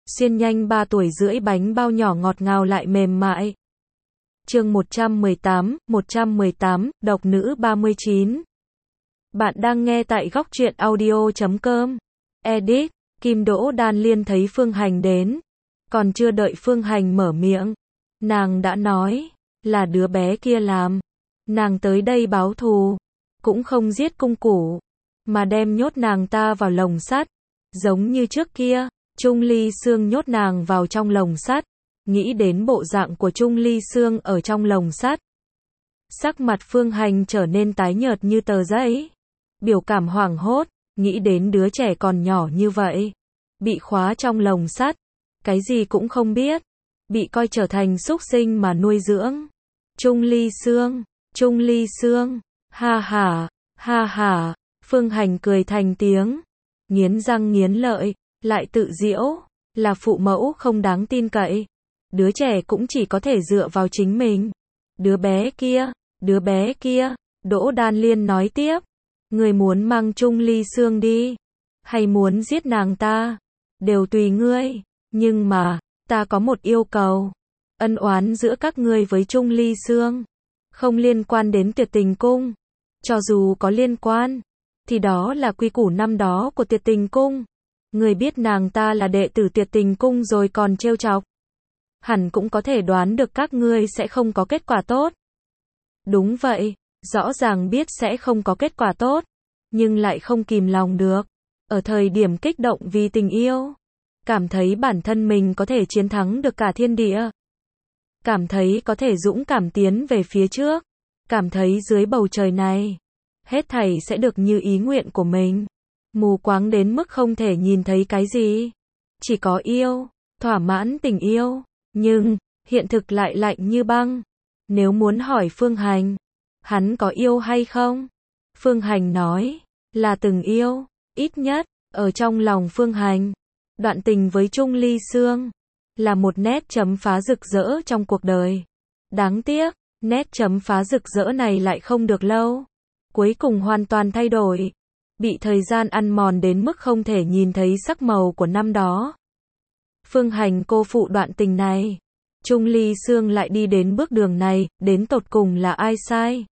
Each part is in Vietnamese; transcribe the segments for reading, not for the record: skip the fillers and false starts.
xiên nhanh 3 tuổi rưỡi bánh bao nhỏ ngọt ngào lại mềm mại. Chương 118, độc nữ 39. Bạn đang nghe tại góc truyện audio.com. Edit, Kim Đỗ Đan Liên thấy Phương Hành đến. Còn chưa đợi Phương Hành mở miệng, nàng đã nói, là đứa bé kia làm. Nàng tới đây báo thù, cũng không giết cung củ, mà đem nhốt nàng ta vào lồng sắt. Giống như trước kia, Trung Ly Sương nhốt nàng vào trong lồng sắt. Nghĩ đến bộ dạng của Trung Ly Sương ở trong lồng sắt, sắc mặt Phương Hành trở nên tái nhợt như tờ giấy. Biểu cảm hoảng hốt, nghĩ đến đứa trẻ còn nhỏ như vậy, bị khóa trong lồng sắt, cái gì cũng không biết, bị coi trở thành súc sinh mà nuôi dưỡng. Trung Ly Sương, ha ha, Phương Hành cười thành tiếng, nghiến răng nghiến lợi, lại tự giễu, là phụ mẫu không đáng tin cậy. Đứa trẻ cũng chỉ có thể dựa vào chính mình. Đứa bé kia, Đỗ Đan Liên nói tiếp, người muốn mang Trung Ly Sương đi, hay muốn giết nàng ta, đều tùy ngươi, nhưng mà, ta có một yêu cầu. Ân oán giữa các ngươi với Trung Ly Sương không liên quan đến Tuyệt Tình Cung. Cho dù có liên quan, thì đó là quy củ năm đó của Tuyệt Tình Cung. Người biết nàng ta là đệ tử Tuyệt Tình Cung rồi còn trêu chọc, hẳn cũng có thể đoán được các ngươi sẽ không có kết quả tốt. Đúng vậy, rõ ràng biết sẽ không có kết quả tốt, nhưng lại không kìm lòng được. Ở thời điểm kích động vì tình yêu, cảm thấy bản thân mình có thể chiến thắng được cả thiên địa, cảm thấy có thể dũng cảm tiến về phía trước, cảm thấy dưới bầu trời này, hết thảy sẽ được như ý nguyện của mình. Mù quáng đến mức không thể nhìn thấy cái gì, chỉ có yêu, thỏa mãn tình yêu. Nhưng, hiện thực lại lạnh như băng. Nếu muốn hỏi Phương Hành, hắn có yêu hay không? Phương Hành nói, là từng yêu, ít nhất, ở trong lòng Phương Hành. Đoạn tình với Trung Ly Sương, là một nét chấm phá rực rỡ trong cuộc đời. Đáng tiếc, nét chấm phá rực rỡ này lại không được lâu. Cuối cùng hoàn toàn thay đổi. Bị thời gian ăn mòn đến mức không thể nhìn thấy sắc màu của năm đó. Phương Hành cô phụ đoạn tình này. Trung Ly Sương lại đi đến bước đường này, đến tột cùng là ai sai?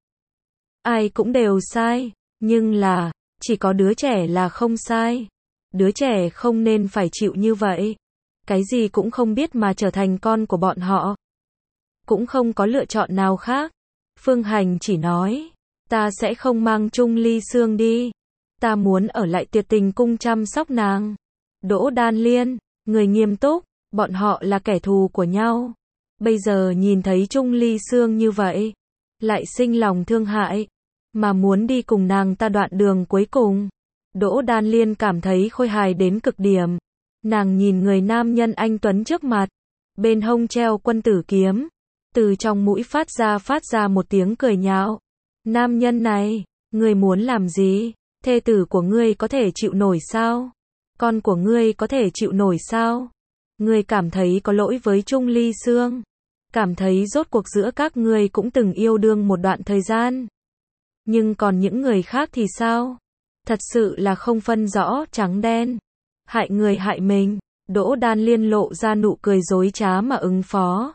Ai cũng đều sai, nhưng là, chỉ có đứa trẻ là không sai. Đứa trẻ không nên phải chịu như vậy. Cái gì cũng không biết mà trở thành con của bọn họ. Cũng không có lựa chọn nào khác. Phương Hành chỉ nói, ta sẽ không mang Trung Ly Sương đi. Ta muốn ở lại Tuyệt Tình Cung chăm sóc nàng. Đỗ Đan Liên, người nghiêm túc, bọn họ là kẻ thù của nhau. Bây giờ nhìn thấy Trung Ly Sương như vậy, lại sinh lòng thương hại, mà muốn đi cùng nàng ta đoạn đường cuối cùng. Đỗ Đan Liên cảm thấy khôi hài đến cực điểm. Nàng nhìn người nam nhân anh tuấn trước mặt, bên hông treo quân tử kiếm, từ trong mũi phát ra một tiếng cười nhạo. Nam nhân này, ngươi muốn làm gì? Thê tử của ngươi có thể chịu nổi sao? Con của ngươi có thể chịu nổi sao? Ngươi cảm thấy có lỗi với Trung Ly Sương, cảm thấy rốt cuộc giữa các ngươi cũng từng yêu đương một đoạn thời gian. Nhưng còn những người khác thì sao? Thật sự là không phân rõ trắng đen. Hại người hại mình. Đỗ Đan Liên lộ ra nụ cười dối trá mà ứng phó.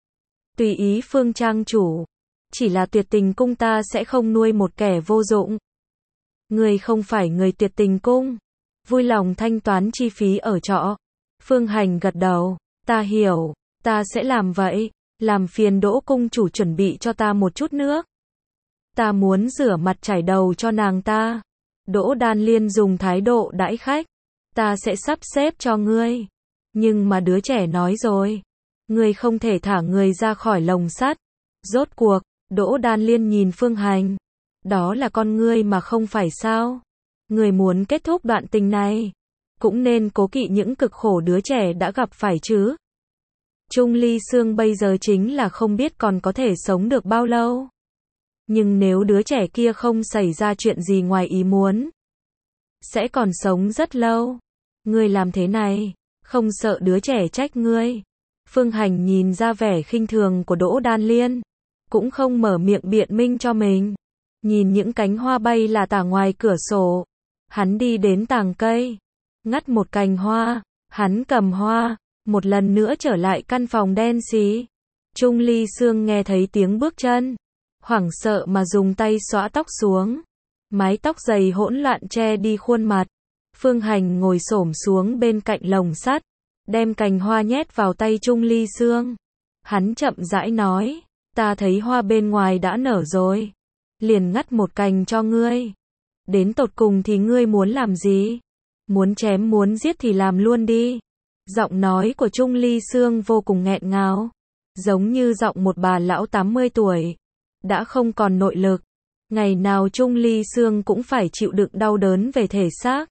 Tùy ý Phương trang chủ. Chỉ là Tuyệt Tình Cung ta sẽ không nuôi một kẻ vô dụng. Người không phải người Tuyệt Tình Cung. Vui lòng thanh toán chi phí ở trọ. Phương Hành gật đầu. Ta hiểu, ta sẽ làm vậy. Làm phiền Đỗ cung chủ chuẩn bị cho ta một chút nước. Ta muốn rửa mặt chải đầu cho nàng ta. Đỗ Đan Liên dùng thái độ đãi khách. Ta sẽ sắp xếp cho ngươi. Nhưng mà đứa trẻ nói rồi. Ngươi không thể thả người ra khỏi lồng sắt. Rốt cuộc, Đỗ Đan Liên nhìn Phương Hành. Đó là con ngươi mà không phải sao? Ngươi muốn kết thúc đoạn tình này, cũng nên cố kỵ những cực khổ đứa trẻ đã gặp phải chứ. Trung Ly Sương bây giờ chính là không biết còn có thể sống được bao lâu. Nhưng nếu đứa trẻ kia không xảy ra chuyện gì ngoài ý muốn, sẽ còn sống rất lâu. Ngươi làm thế này, không sợ đứa trẻ trách ngươi. Phương Hành nhìn ra vẻ khinh thường của Đỗ Đan Liên, cũng không mở miệng biện minh cho mình. Nhìn những cánh hoa bay là tả ngoài cửa sổ, hắn đi đến tàng cây, ngắt một cành hoa, hắn cầm hoa, một lần nữa trở lại căn phòng đen xì. Chung Ly Sương nghe thấy tiếng bước chân, hoảng sợ mà dùng tay xõa tóc xuống. Mái tóc dày hỗn loạn che đi khuôn mặt. Phương Hành ngồi xổm xuống bên cạnh lồng sắt, đem cành hoa nhét vào tay Chung Ly Sương. Hắn chậm rãi nói, ta thấy hoa bên ngoài đã nở rồi, liền ngắt một cành cho ngươi. Đến tột cùng thì ngươi muốn làm gì? Muốn chém muốn giết thì làm luôn đi. Giọng nói của Chung Ly Sương vô cùng nghẹn ngào, giống như giọng một bà lão 80 tuổi, đã không còn nội lực. Ngày nào Chung Ly Sương cũng phải chịu đựng đau đớn về thể xác.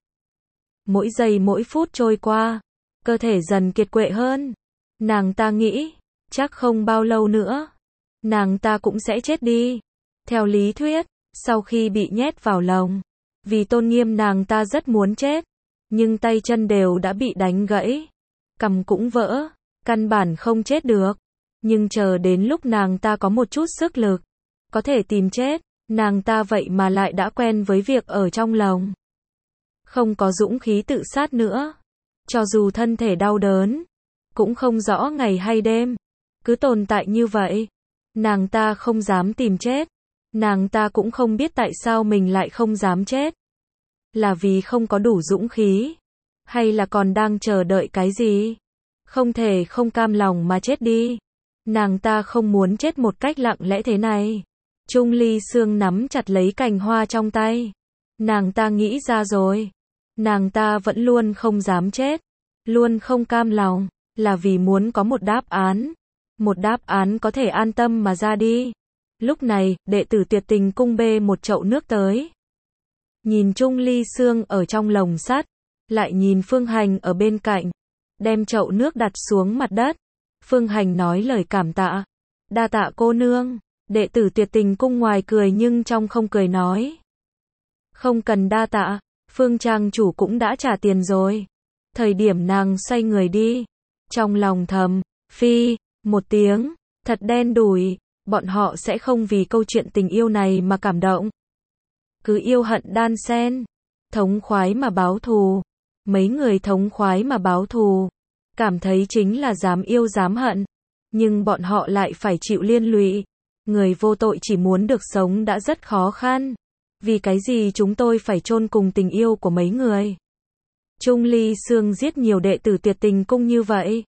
Mỗi giây mỗi phút trôi qua, cơ thể dần kiệt quệ hơn. Nàng ta nghĩ, chắc không bao lâu nữa, nàng ta cũng sẽ chết đi. Theo lý thuyết, sau khi bị nhét vào lồng, vì tôn nghiêm nàng ta rất muốn chết, nhưng tay chân đều đã bị đánh gãy, cằm cũng vỡ, căn bản không chết được. Nhưng chờ đến lúc nàng ta có một chút sức lực, có thể tìm chết, nàng ta vậy mà lại đã quen với việc ở trong lồng. Không có dũng khí tự sát nữa. Cho dù thân thể đau đớn, cũng không rõ ngày hay đêm, cứ tồn tại như vậy. Nàng ta không dám tìm chết. Nàng ta cũng không biết tại sao mình lại không dám chết. Là vì không có đủ dũng khí, hay là còn đang chờ đợi cái gì? Không thể không cam lòng mà chết đi. Nàng ta không muốn chết một cách lặng lẽ thế này. Chung Ly Sương nắm chặt lấy cành hoa trong tay. Nàng ta nghĩ ra rồi. Nàng ta vẫn luôn không dám chết, luôn không cam lòng, là vì muốn có một đáp án. Một đáp án có thể an tâm mà ra đi. Lúc này, đệ tử Tuyệt Tình Cung bê một chậu nước tới. Nhìn Chung Ly Sương ở trong lồng sắt, lại nhìn Phương Hành ở bên cạnh, đem chậu nước đặt xuống mặt đất. Phương Hành nói lời cảm tạ. Đa tạ cô nương. Đệ tử Tuyệt Tình Cung ngoài cười nhưng trong không cười nói. Không cần đa tạ, Phương trang chủ cũng đã trả tiền rồi. Thời điểm nàng xoay người đi, trong lòng thầm, phi, một tiếng, thật đen đủi, bọn họ sẽ không vì câu chuyện tình yêu này mà cảm động. Cứ yêu hận đan xen, thống khoái mà báo thù. Mấy người thống khoái mà báo thù, cảm thấy chính là dám yêu dám hận, nhưng bọn họ lại phải chịu liên lụy. Người vô tội chỉ muốn được sống đã rất khó khăn. Vì cái gì chúng tôi phải chôn cùng tình yêu của mấy người? Chung Ly Sương giết nhiều đệ tử Tuyệt Tình Cung như vậy.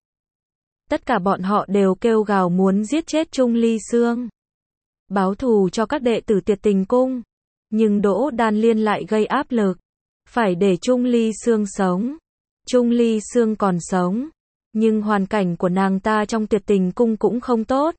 Tất cả bọn họ đều kêu gào muốn giết chết Chung Ly Sương, báo thù cho các đệ tử Tuyệt Tình Cung. Nhưng Đỗ Đan Liên lại gây áp lực, phải để Chung Ly Sương sống. Chung Ly Sương còn sống, nhưng hoàn cảnh của nàng ta trong Tuyệt Tình Cung cũng không tốt.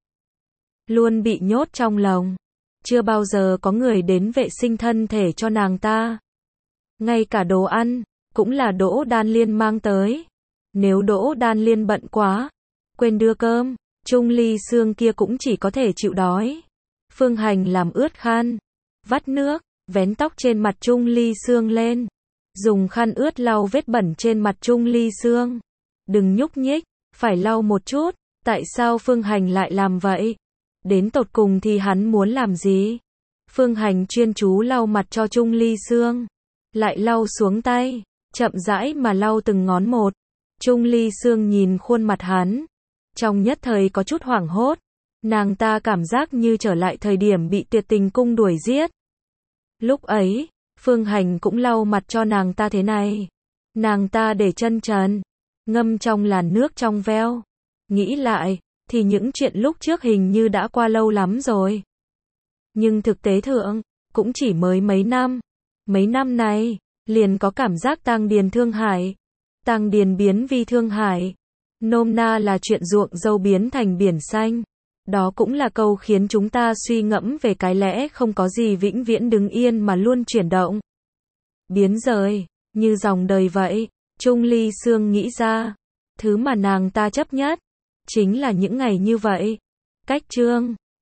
Luôn bị nhốt trong lồng. Chưa bao giờ có người đến vệ sinh thân thể cho nàng ta. Ngay cả đồ ăn, cũng là Đỗ Đan Liên mang tới. Nếu Đỗ Đan Liên bận quá, quên đưa cơm, Chung Ly Sương kia cũng chỉ có thể chịu đói. Phương Hành làm ướt khăn, vắt nước, vén tóc trên mặt Chung Ly Sương lên. Dùng khăn ướt lau vết bẩn trên mặt Chung Ly Sương. Đừng nhúc nhích, phải lau một chút. Tại sao Phương Hành lại làm vậy? Đến tột cùng thì hắn muốn làm gì? Phương Hành chuyên chú lau mặt cho Chung Ly Sương, lại lau xuống tay, chậm rãi mà lau từng ngón một. Chung Ly Sương nhìn khuôn mặt hắn, trong nhất thời có chút hoảng hốt. Nàng ta cảm giác như trở lại thời điểm bị Tuyệt Tình Cung đuổi giết. Lúc ấy, Phương Hành cũng lau mặt cho nàng ta thế này. Nàng ta để chân trần, ngâm trong làn nước trong veo. Nghĩ lại, thì những chuyện lúc trước hình như đã qua lâu lắm rồi. Nhưng thực tế thượng, cũng chỉ mới mấy năm. Mấy năm này, liền có cảm giác Tang Điền Thương Hải. Tang Điền biến vi Thương Hải. Nôm na là chuyện ruộng dâu biến thành biển xanh. Đó cũng là câu khiến chúng ta suy ngẫm về cái lẽ không có gì vĩnh viễn đứng yên mà luôn chuyển động. Biến rời, như dòng đời vậy. Chung Ly Sương nghĩ ra, thứ mà nàng ta chấp nhất chính là những ngày như vậy. Cách chương